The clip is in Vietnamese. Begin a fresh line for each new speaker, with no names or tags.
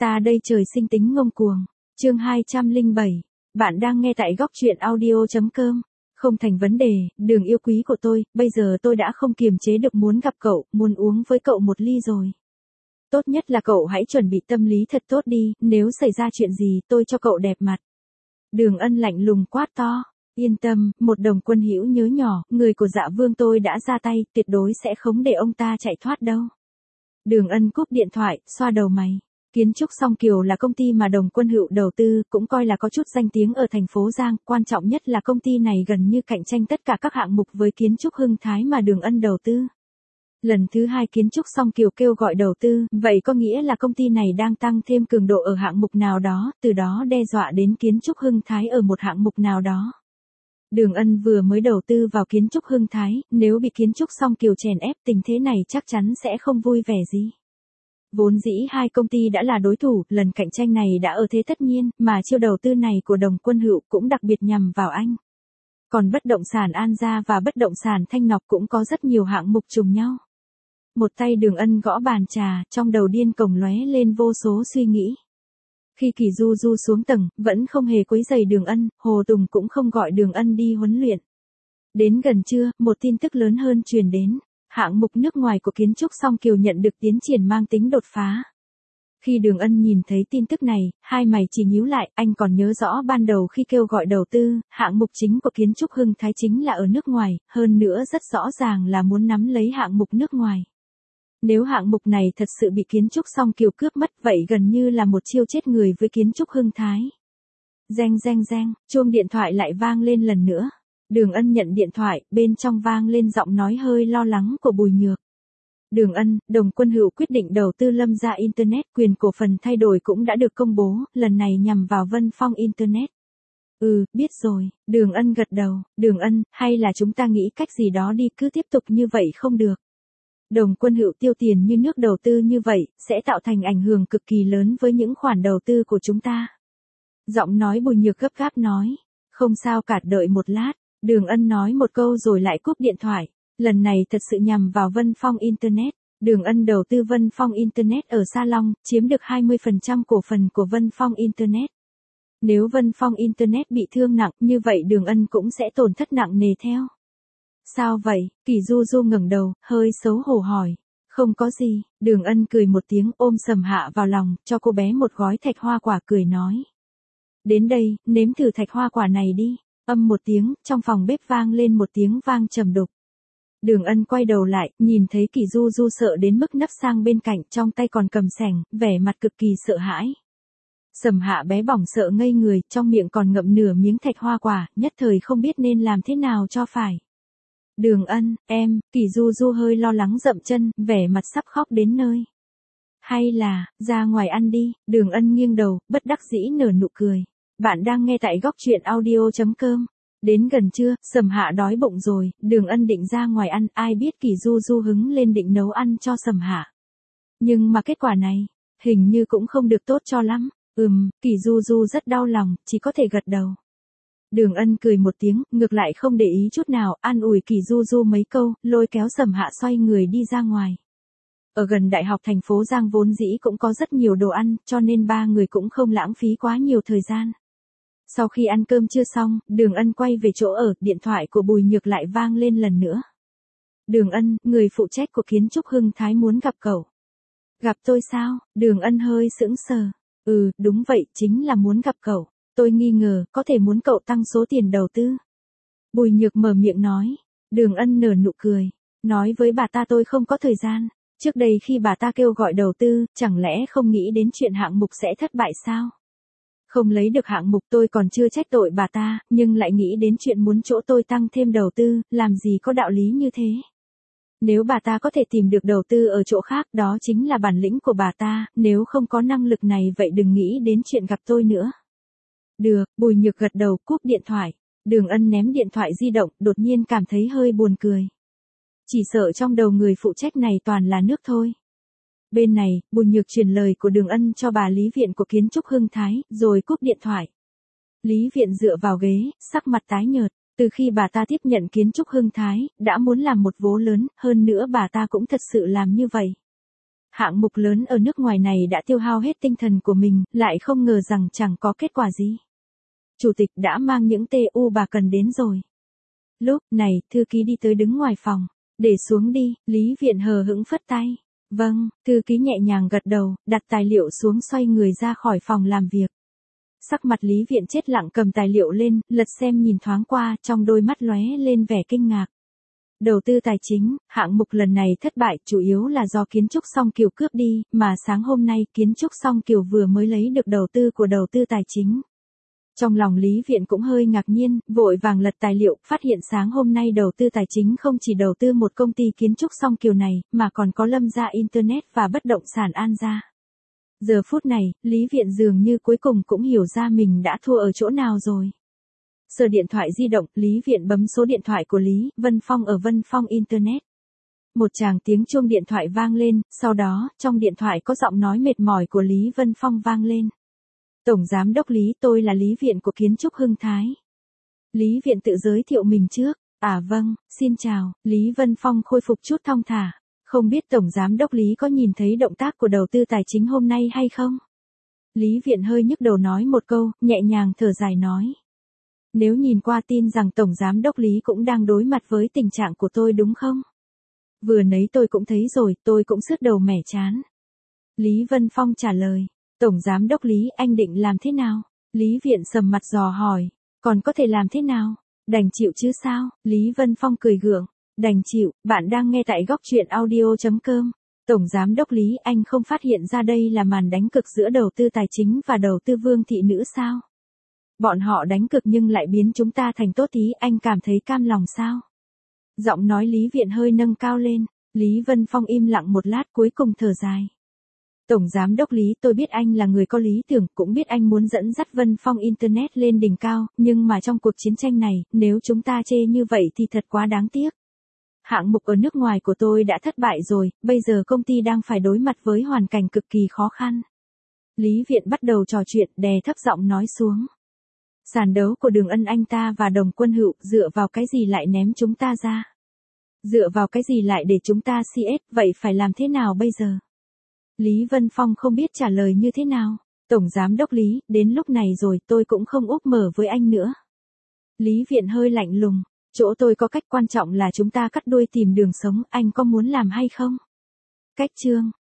Ta đây trời sinh tính ngông cuồng. Chương 207. Bạn đang nghe tại góc truyện audio.com. Không thành vấn đề, Đường yêu quý của tôi, bây giờ tôi đã không kiềm chế được muốn gặp cậu, muốn uống với cậu một ly rồi. Tốt nhất là cậu hãy chuẩn bị tâm lý thật tốt đi, nếu xảy ra chuyện gì tôi cho cậu đẹp mặt. Đường Ân lạnh lùng quát to. Yên tâm, một Đồng Quân Hữu nhớ nhỏ, người của Dạ Vương tôi đã ra tay, tuyệt đối sẽ không để ông ta chạy thoát đâu. Đường Ân cúp điện thoại, xoa đầu mày. Kiến trúc Song Kiều là công ty mà Đồng Quân Hữu đầu tư, cũng coi là có chút danh tiếng ở thành phố Giang, quan trọng nhất là công ty này gần như cạnh tranh tất cả các hạng mục với kiến trúc Hưng Thái mà Đường Ân đầu tư. Lần thứ hai kiến trúc Song Kiều kêu gọi đầu tư, vậy có nghĩa là công ty này đang tăng thêm cường độ ở hạng mục nào đó, từ đó đe dọa đến kiến trúc Hưng Thái ở một hạng mục nào đó. Đường Ân vừa mới đầu tư vào kiến trúc Hưng Thái, nếu bị kiến trúc Song Kiều chèn ép tình thế này chắc chắn sẽ không vui vẻ gì. Vốn dĩ hai công ty đã là đối thủ, lần cạnh tranh này đã ở thế tất nhiên, mà chiêu đầu tư này của Đồng Quân Hữu cũng đặc biệt nhằm vào anh. Còn bất động sản An Gia và bất động sản Thanh Ngọc cũng có rất nhiều hạng mục trùng nhau. Một tay Đường Ân gõ bàn trà, trong đầu điên cuồng lóe lên vô số suy nghĩ. Khi Kỳ Du Du xuống tầng, vẫn không hề quấy rầy Đường Ân, Hồ Tùng cũng không gọi Đường Ân đi huấn luyện. Đến gần trưa, một tin tức lớn hơn truyền đến. Hạng mục nước ngoài của kiến trúc Song Kiều nhận được tiến triển mang tính đột phá. Khi Đường Ân nhìn thấy tin tức này, hai mày chỉ nhíu lại, anh còn nhớ rõ ban đầu khi kêu gọi đầu tư, hạng mục chính của kiến trúc Hưng Thái chính là ở nước ngoài, hơn nữa rất rõ ràng là muốn nắm lấy hạng mục nước ngoài. Nếu hạng mục này thật sự bị kiến trúc Song Kiều cướp mất vậy gần như là một chiêu chết người với kiến trúc Hưng Thái. Reng reng reng, chuông điện thoại lại vang lên lần nữa. Đường Ân nhận điện thoại, bên trong vang lên giọng nói hơi lo lắng của Bùi Nhược. Đường Ân, Đồng Quân Hữu quyết định đầu tư Lâm Gia Internet, quyền cổ phần thay đổi cũng đã được công bố, lần này nhằm vào Vân Phong Internet. Biết rồi, Đường Ân gật đầu. Đường Ân, hay là chúng ta nghĩ cách gì đó đi, cứ tiếp tục như vậy không được. Đồng Quân Hữu tiêu tiền như nước đầu tư như vậy, sẽ tạo thành ảnh hưởng cực kỳ lớn với những khoản đầu tư của chúng ta. Giọng nói Bùi Nhược gấp gáp nói. Không sao cả, đợi một lát. Đường Ân nói một câu rồi lại cúp điện thoại. Lần này thật sự nhằm vào Vân Phong Internet. Đường Ân đầu tư Vân Phong Internet ở Sa Long, chiếm được 20% cổ phần của Vân Phong Internet. Nếu Vân Phong Internet bị thương nặng, như vậy Đường Ân cũng sẽ tổn thất nặng nề theo. Sao vậy? Kỳ Du Du ngẩng đầu, hơi xấu hổ hỏi. Không có gì, Đường Ân cười một tiếng ôm Sầm Hạ vào lòng, cho cô bé một gói thạch hoa quả cười nói. Đến đây, nếm thử thạch hoa quả này đi. Âm một tiếng, trong phòng bếp vang lên một tiếng vang trầm đục. Đường Ân quay đầu lại, nhìn thấy Kỳ Du Du sợ đến mức nấp sang bên cạnh, trong tay còn cầm xẻng, vẻ mặt cực kỳ sợ hãi. Sầm Hạ bé bỏng sợ ngây người, trong miệng còn ngậm nửa miếng thạch hoa quả, nhất thời không biết nên làm thế nào cho phải. Đường Ân, em, Kỳ Du Du hơi lo lắng dậm chân, vẻ mặt sắp khóc đến nơi. Hay là, ra ngoài ăn đi, Đường Ân nghiêng đầu, bất đắc dĩ nở nụ cười. Bạn đang nghe tại góc truyện audio.com. Đến gần trưa, Sầm Hạ đói bụng rồi, Đường Ân định ra ngoài ăn, ai biết Kỳ Du Du hứng lên định nấu ăn cho Sầm Hạ. Nhưng mà kết quả này, hình như cũng không được tốt cho lắm. Kỳ Du Du rất đau lòng, chỉ có thể gật đầu. Đường Ân cười một tiếng, ngược lại không để ý chút nào, an ủi Kỳ Du Du mấy câu, lôi kéo Sầm Hạ xoay người đi ra ngoài. Ở gần đại học thành phố Giang vốn dĩ cũng có rất nhiều đồ ăn, cho nên ba người cũng không lãng phí quá nhiều thời gian. Sau khi ăn cơm trưa xong, Đường Ân quay về chỗ ở, điện thoại của Bùi Nhược lại vang lên lần nữa. Đường Ân, người phụ trách của kiến trúc Hưng Thái muốn gặp cậu. Gặp tôi sao? Đường Ân hơi sững sờ. Đúng vậy, chính là muốn gặp cậu. Tôi nghi ngờ, có thể muốn cậu tăng số tiền đầu tư. Bùi Nhược mở miệng nói. Đường Ân nở nụ cười. Nói với bà ta tôi không có thời gian. Trước đây khi bà ta kêu gọi đầu tư, chẳng lẽ không nghĩ đến chuyện hạng mục sẽ thất bại sao? Không lấy được hạng mục tôi còn chưa trách tội bà ta, nhưng lại nghĩ đến chuyện muốn chỗ tôi tăng thêm đầu tư, làm gì có đạo lý như thế. Nếu bà ta có thể tìm được đầu tư ở chỗ khác, đó chính là bản lĩnh của bà ta, nếu không có năng lực này vậy đừng nghĩ đến chuyện gặp tôi nữa. Được, Bùi Nhược gật đầu, cúp điện thoại. Đường Ân ném điện thoại di động, đột nhiên cảm thấy hơi buồn cười. Chỉ sợ trong đầu người phụ trách này toàn là nước thôi. Bên này, Bùi Nhược truyền lời của Đường Ân cho bà Lý Viện của kiến trúc Hưng Thái, rồi cúp điện thoại. Lý Viện dựa vào ghế, sắc mặt tái nhợt. Từ khi bà ta tiếp nhận kiến trúc Hưng Thái, đã muốn làm một vố lớn, hơn nữa bà ta cũng thật sự làm như vậy. Hạng mục lớn ở nước ngoài này đã tiêu hao hết tinh thần của mình, lại không ngờ rằng chẳng có kết quả gì. Chủ tịch đã mang những TU bà cần đến rồi. Lúc này, thư ký đi tới đứng ngoài phòng. Để xuống đi, Lý Viện hờ hững phất tay. Vâng, thư ký nhẹ nhàng gật đầu, đặt tài liệu xuống xoay người ra khỏi phòng làm việc. Sắc mặt Lý Viện chết lặng cầm tài liệu lên, lật xem nhìn thoáng qua, trong đôi mắt lóe lên vẻ kinh ngạc. Đầu tư tài chính, hạng mục lần này thất bại chủ yếu là do Kiến trúc Song Kiều cướp đi, mà sáng hôm nay Kiến trúc Song Kiều vừa mới lấy được đầu tư của đầu tư tài chính. Trong lòng Lý Viện cũng hơi ngạc nhiên, vội vàng lật tài liệu, phát hiện sáng hôm nay đầu tư tài chính không chỉ đầu tư một công ty kiến trúc Song Kiều này, mà còn có Lâm gia Internet và bất động sản An gia. Giờ phút này, Lý Viện dường như cuối cùng cũng hiểu ra mình đã thua ở chỗ nào rồi. Sờ điện thoại di động, Lý Viện bấm số điện thoại của Lý Vân Phong ở Vân Phong Internet. Một tràng tiếng chuông điện thoại vang lên, sau đó, trong điện thoại có giọng nói mệt mỏi của Lý Vân Phong vang lên. Tổng Giám đốc Lý, tôi là Lý Viện của Kiến trúc Hưng Thái. Lý Viện tự giới thiệu mình trước. À vâng, xin chào, Lý Vân Phong khôi phục chút thong thả. Không biết Tổng Giám đốc Lý có nhìn thấy động tác của đầu tư tài chính hôm nay hay không? Lý Viện hơi nhức đầu nói một câu, nhẹ nhàng thở dài nói. Nếu nhìn qua tin rằng Tổng Giám đốc Lý cũng đang đối mặt với tình trạng của tôi đúng không? Vừa nấy tôi cũng thấy rồi, tôi cũng sứt đầu mẻ chán. Lý Vân Phong trả lời. Tổng Giám đốc Lý, anh định làm thế nào? Lý Viện sầm mặt dò hỏi. Còn có thể làm thế nào? Đành chịu chứ sao? Lý Vân Phong cười gượng. Đành chịu, bạn đang nghe tại góc truyện audio.com. Tổng Giám đốc Lý, anh không phát hiện ra đây là màn đánh cực giữa đầu tư tài chính và đầu tư Vương thị nữ sao? Bọn họ đánh cực nhưng lại biến chúng ta thành tốt tí, anh cảm thấy cam lòng sao? Giọng nói Lý Viện hơi nâng cao lên. Lý Vân Phong im lặng một lát cuối cùng thở dài. Tổng Giám đốc Lý, tôi biết anh là người có lý tưởng, cũng biết anh muốn dẫn dắt Vân Phong Internet lên đỉnh cao, nhưng mà trong cuộc chiến tranh này, nếu chúng ta chê như vậy thì thật quá đáng tiếc. Hạng mục ở nước ngoài của tôi đã thất bại rồi, bây giờ công ty đang phải đối mặt với hoàn cảnh cực kỳ khó khăn. Lý Viện bắt đầu trò chuyện, đè thấp giọng nói xuống. Sàn đấu của Đường Ân anh ta và Đồng Quân Hữu, dựa vào cái gì lại ném chúng ta ra? Dựa vào cái gì lại để chúng ta CS, vậy phải làm thế nào bây giờ? Lý Vân Phong không biết trả lời như thế nào. Tổng Giám đốc Lý, đến lúc này rồi tôi cũng không úp mở với anh nữa. Lý Viện hơi lạnh lùng. Chỗ tôi có cách, quan trọng là chúng ta cắt đuôi tìm đường sống, anh có muốn làm hay không? Cách chương.